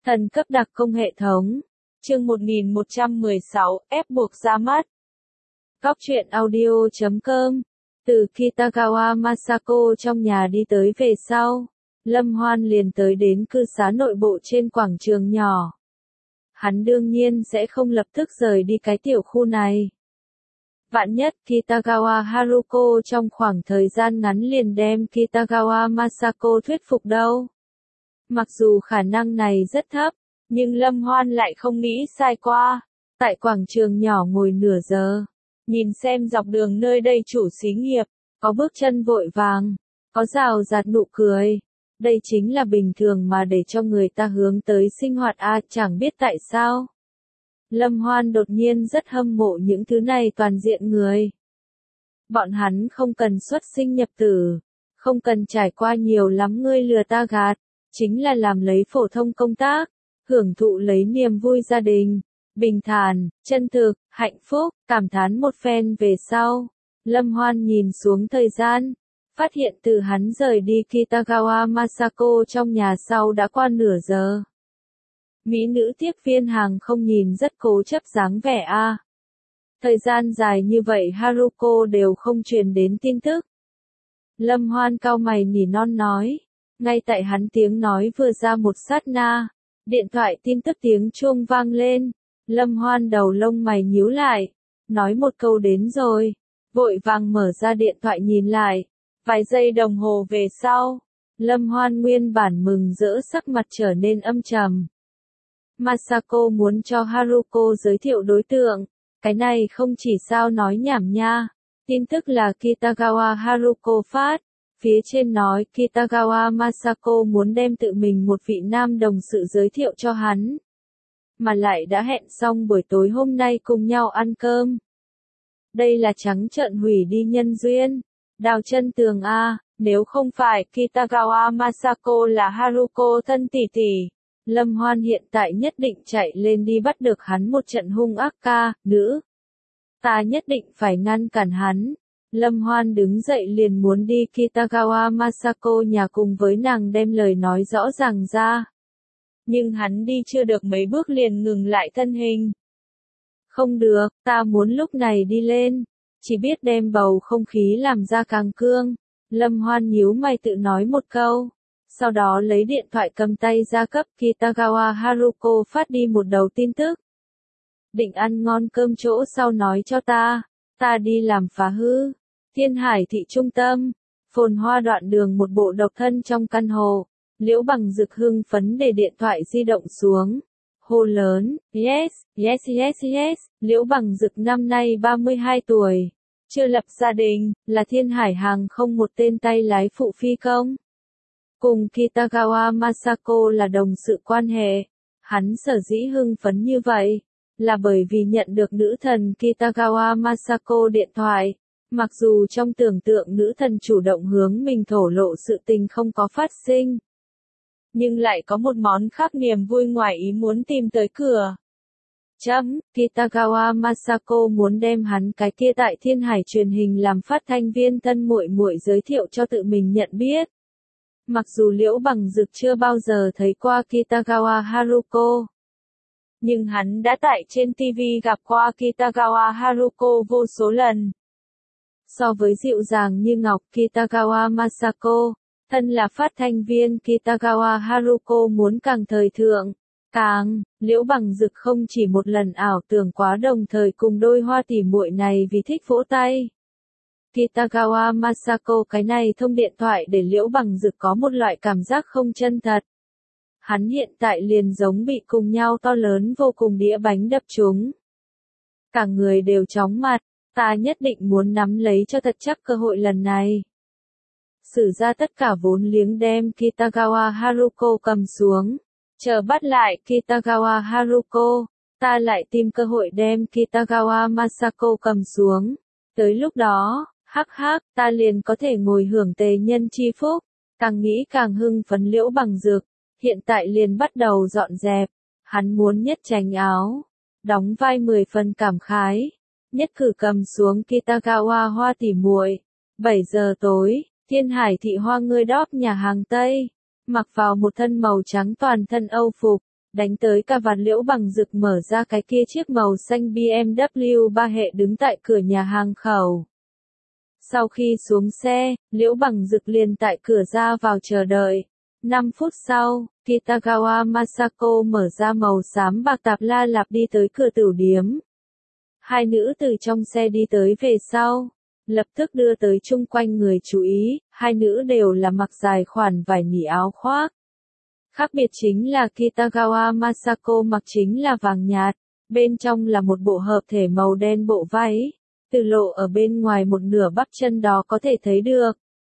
Thần cấp đặc công hệ thống. Chương 1116, ép buộc ra mắt. Góc truyện audio.com. Từ Kitagawa Masako trong nhà đi tới về sau, Lâm Hoan liền tới đến cư xá nội bộ trên quảng trường nhỏ. Hắn đương nhiên sẽ không lập tức rời đi cái tiểu khu này. Vạn nhất Kitagawa Haruko trong khoảng thời gian ngắn liền đem Kitagawa Masako thuyết phục đâu. Mặc dù khả năng này rất thấp, nhưng Lâm Hoan lại không nghĩ sai qua. Tại quảng trường nhỏ ngồi nửa giờ, nhìn xem dọc đường nơi đây chủ xí nghiệp, có bước chân vội vàng, có rào rạt nụ cười. Đây chính là bình thường mà để cho người ta hướng tới sinh hoạt chẳng biết tại sao. Lâm Hoan đột nhiên rất hâm mộ những thứ này toàn diện người. Bọn hắn không cần xuất sinh nhập tử, không cần trải qua nhiều lắm ngươi lừa ta gạt, chính là làm lấy phổ thông công tác, hưởng thụ lấy niềm vui gia đình, bình thản, chân thực, hạnh phúc, cảm thán một phen về sau. Lâm Hoan nhìn xuống thời gian, phát hiện từ hắn rời đi Kitagawa Masako trong nhà sau đã qua nửa giờ. Mỹ nữ tiếp viên hàng không nhìn rất cố chấp dáng vẻ Thời gian dài như vậy Haruko đều không truyền đến tin tức. Lâm Hoan cau mày nỉ non nói. Ngay tại hắn tiếng nói vừa ra một sát na, điện thoại tin tức tiếng chuông vang lên. Lâm Hoan đầu lông mày nhíu lại, nói một câu đến rồi, vội vàng mở ra điện thoại nhìn lại. Vài giây đồng hồ về sau, Lâm Hoan nguyên bản mừng rỡ sắc mặt trở nên âm trầm. Masako muốn cho Haruko giới thiệu đối tượng, cái này không chỉ sao nói nhảm nha. Tin tức là Kitagawa Haruko phát, phía trên nói Kitagawa Masako muốn đem tự mình một vị nam đồng sự giới thiệu cho hắn. Mà lại đã hẹn xong buổi tối hôm nay cùng nhau ăn cơm. Đây là trắng trợn hủy đi nhân duyên, đào chân tường nếu không phải Kitagawa Masako là Haruko thân tỷ tỷ. Lâm Hoan hiện tại nhất định chạy lên đi bắt được hắn một trận hung ác nữ. Ta nhất định phải ngăn cản hắn. Lâm Hoan đứng dậy liền muốn đi Kitagawa Masako nhà cùng với nàng đem lời nói rõ ràng ra. Nhưng hắn đi chưa được mấy bước liền ngừng lại thân hình. Không được, ta muốn lúc này đi lên. Chỉ biết đem bầu không khí làm ra càng cương. Lâm Hoan nhíu mày tự nói một câu. Sau đó lấy điện thoại cầm tay ra cấp Kitagawa Haruko phát đi một đầu tin tức. Định ăn ngon cơm chỗ sau nói cho ta đi làm phá hư. Thiên Hải thị trung tâm, phồn hoa đoạn đường một bộ độc thân trong căn hộ. Liễu Bằng Dực hưng phấn để điện thoại di động xuống. Hô lớn, yes, yes yes yes, Liễu Bằng Dực năm nay 32 tuổi. Chưa lập gia đình, là Thiên Hải hàng không một tên tay lái phụ phi công. Cùng Kitagawa Masako là đồng sự quan hệ. Hắn sở dĩ hưng phấn như vậy, là bởi vì nhận được nữ thần Kitagawa Masako điện thoại. Mặc dù trong tưởng tượng nữ thần chủ động hướng mình thổ lộ sự tình không có phát sinh, nhưng lại có một món khác niềm vui ngoài ý muốn tìm tới cửa. Kitagawa Masako muốn đem hắn cái kia tại Thiên Hải truyền hình làm phát thanh viên thân muội muội giới thiệu cho tự mình nhận biết. Mặc dù Liễu Bằng Dực chưa bao giờ thấy qua Kitagawa Haruko, nhưng hắn đã tại trên TV gặp qua Kitagawa Haruko vô số lần. So với dịu dàng như ngọc Kitagawa Masako, thân là phát thanh viên Kitagawa Haruko muốn càng thời thượng, Liễu Bằng Dực không chỉ một lần ảo tưởng quá đồng thời cùng đôi hoa tỉ muội này vì thích vỗ tay. Kitagawa Masako cái này thông điện thoại để Liễu Bằng Dực có một loại cảm giác không chân thật. Hắn hiện tại liền giống bị cùng nhau to lớn vô cùng đĩa bánh đập trúng. Cả người đều chóng mặt, ta nhất định muốn nắm lấy cho thật chắc cơ hội lần này. Sử ra tất cả vốn liếng đem Kitagawa Haruko cầm xuống. Chờ bắt lại Kitagawa Haruko, ta lại tìm cơ hội đem Kitagawa Masako cầm xuống. Tới lúc đó, ta liền có thể ngồi hưởng tề nhân chi phúc. Càng nghĩ càng hưng phấn Liễu Bằng Dực, hiện tại liền bắt đầu dọn dẹp. Hắn muốn nhất tránh áo, đóng vai 10 phần cảm khái, nhất cử cầm xuống Kitagawa hoa tỉ muội. 7 giờ tối, Thiên Hải thị hoa ngươi đóp nhà hàng Tây, mặc vào một thân màu trắng toàn thân Âu phục, đánh tới cả vạt. Liễu Bằng Dực mở ra cái kia chiếc màu xanh BMW 3 hệ đứng tại cửa nhà hàng khẩu. Sau khi xuống xe, Liễu Bằng Dực liền tại cửa ra vào chờ đợi. 5 phút sau, Kitagawa Masako mở ra màu xám bạc tạp la lạp đi tới cửa tửu điếm. Hai nữ từ trong xe đi tới về sau, lập tức đưa tới chung quanh người chú ý, hai nữ đều là mặc dài khoản vải nỉ áo khoác. Khác biệt chính là Kitagawa Masako mặc chính là vàng nhạt, bên trong là một bộ hợp thể màu đen bộ váy, từ lộ ở bên ngoài một nửa bắp chân đó có thể thấy được.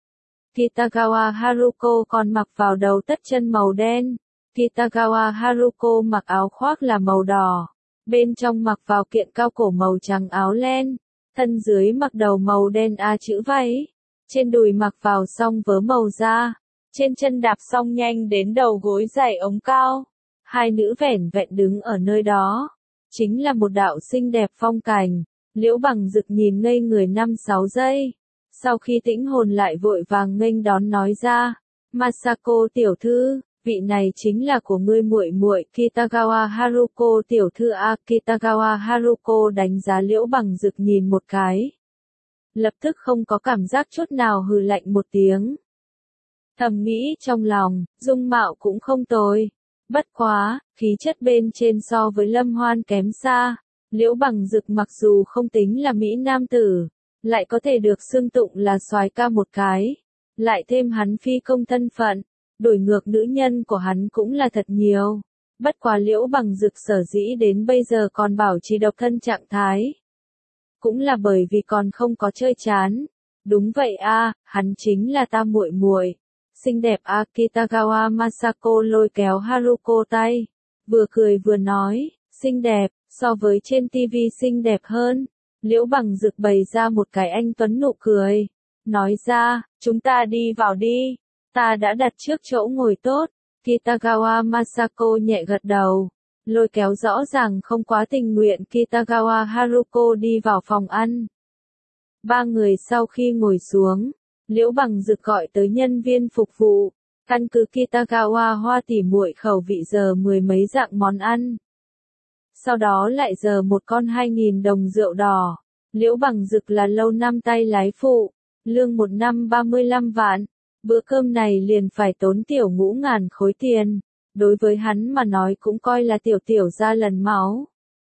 Kitagawa Haruko còn mặc vào đầu tất chân màu đen. Kitagawa Haruko mặc áo khoác là màu đỏ, bên trong mặc vào kiện cao cổ màu trắng áo len, thân dưới mặc đầu màu đen A chữ váy, trên đùi mặc vào song vớ màu da, trên chân đạp song nhanh đến đầu gối giày ống cao. Hai nữ vẻn vẹn đứng ở nơi đó, chính là một đạo xinh đẹp phong cảnh. Liễu Bằng Dực nhìn ngây người 5-6 giây. Sau khi tĩnh hồn lại vội vàng nghênh đón nói ra, Masako tiểu thư, vị này chính là của ngươi muội muội Kitagawa Haruko tiểu thư a. Kitagawa Haruko đánh giá Liễu Bằng Dực nhìn một cái. Lập tức không có cảm giác chút nào, hừ lạnh một tiếng. Thầm nghĩ trong lòng, dung mạo cũng không tồi. Bất quá, khí chất bên trên so với Lâm Hoan kém xa. Liễu Bằng Dực mặc dù không tính là mỹ nam tử, lại có thể được xưng tụng là soái ca một cái. Lại thêm hắn phi công thân phận, đổi ngược nữ nhân của hắn cũng là thật nhiều. Bất quá Liễu Bằng Dực sở dĩ đến bây giờ còn bảo trì độc thân trạng thái, cũng là bởi vì còn không có chơi chán. Đúng vậy a, hắn chính là ta muội muội. Xinh đẹp a. Kitagawa Masako lôi kéo Haruko tay, vừa cười vừa nói, xinh đẹp, so với trên TV xinh đẹp hơn. Liễu Bằng Dực bày ra một cái anh tuấn nụ cười, nói ra, chúng ta đi vào đi, ta đã đặt trước chỗ ngồi tốt. Kitagawa Masako nhẹ gật đầu, lôi kéo rõ ràng không quá tình nguyện Kitagawa Haruko đi vào phòng ăn. Ba người sau khi ngồi xuống, Liễu Bằng Dực gọi tới nhân viên phục vụ, căn cứ Kitagawa Hoa tỉ muội khẩu vị giờ 10 mấy dạng món ăn. Sau đó lại giờ một con 2.000 đồng rượu đỏ. Liễu Bằng Dực là lâu năm tay lái phụ, lương một năm 35 vạn. Bữa cơm này liền phải tốn tiểu ngũ ngàn khối tiền. Đối với hắn mà nói cũng coi là tiểu ra lần máu.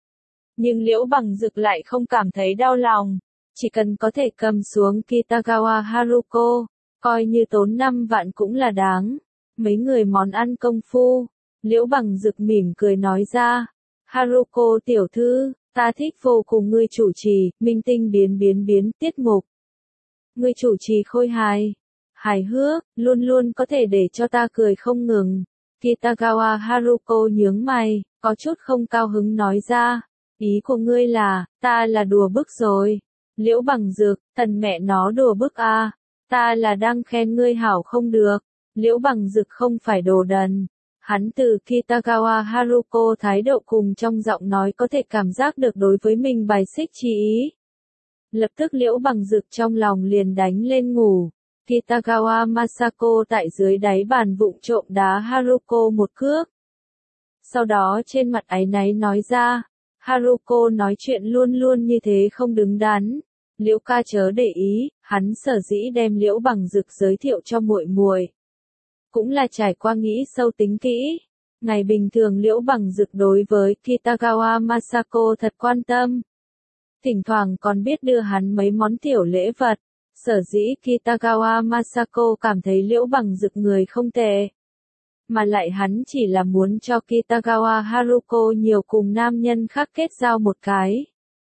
Nhưng Liễu Bằng Dực lại không cảm thấy đau lòng. Chỉ cần có thể cầm xuống Kitagawa Haruko, coi như tốn 5 vạn cũng là đáng. Mấy người món ăn công phu, Liễu Bằng Dực mỉm cười nói ra, Haruko tiểu thư, ta thích vô cùng ngươi chủ trì, minh tinh biến tiết mục. Ngươi chủ trì khôi hài hước, luôn luôn có thể để cho ta cười không ngừng. Kitagawa Haruko nhướng mày, có chút không cao hứng nói ra, ý của ngươi là, ta là đùa bức rồi. Liễu Bằng Dực, thần mẹ nó đùa bức a, ta là đang khen ngươi hảo không được. Liễu Bằng Dực không phải đồ đần. Hắn từ Kitagawa Haruko thái độ cùng trong giọng nói có thể cảm giác được đối với mình bài xích chi ý. Lập tức Liễu Bằng Dực trong lòng liền đánh lên ngủ. Kitagawa Masako tại dưới đáy bàn vụng trộm đá Haruko một cước. Sau đó trên mặt áy náy nói ra, Haruko nói chuyện luôn luôn như thế không đứng đắn. Liễu ca chớ để ý, hắn sở dĩ đem Liễu Bằng Dực giới thiệu cho muội muội, cũng là trải qua nghĩ sâu tính kỹ. Ngày bình thường Liễu Bằng Dực đối với Kitagawa Masako thật quan tâm. Thỉnh thoảng còn biết đưa hắn mấy món tiểu lễ vật. Sở dĩ Kitagawa Masako cảm thấy Liễu Bằng Dực người không tệ. Mà lại hắn chỉ là muốn cho Kitagawa Haruko nhiều cùng nam nhân khác kết giao một cái.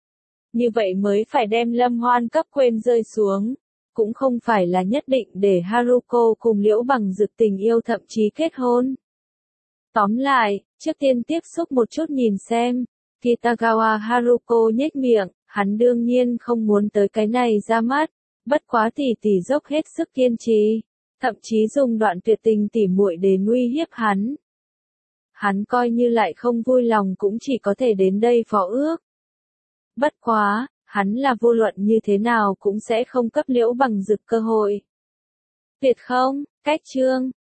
Như vậy mới phải đem Lâm Hoan cấp quên rơi xuống. Cũng không phải là nhất định để Haruko cùng Liễu Bằng Dực tình yêu thậm chí kết hôn. Tóm lại, trước tiên tiếp xúc một chút nhìn xem. Kitagawa Haruko nhếch miệng, hắn đương nhiên không muốn tới cái này ra mắt. Bất quá tỷ dốc hết sức kiên trì, thậm chí dùng đoạn tuyệt tình tỉ muội để uy hiếp hắn. Hắn coi như lại không vui lòng cũng chỉ có thể đến đây phó ước. Bất quá, hắn là vô luận như thế nào cũng sẽ không cấp Liễu Bằng Dực cơ hội. Tuyệt không, cách chương.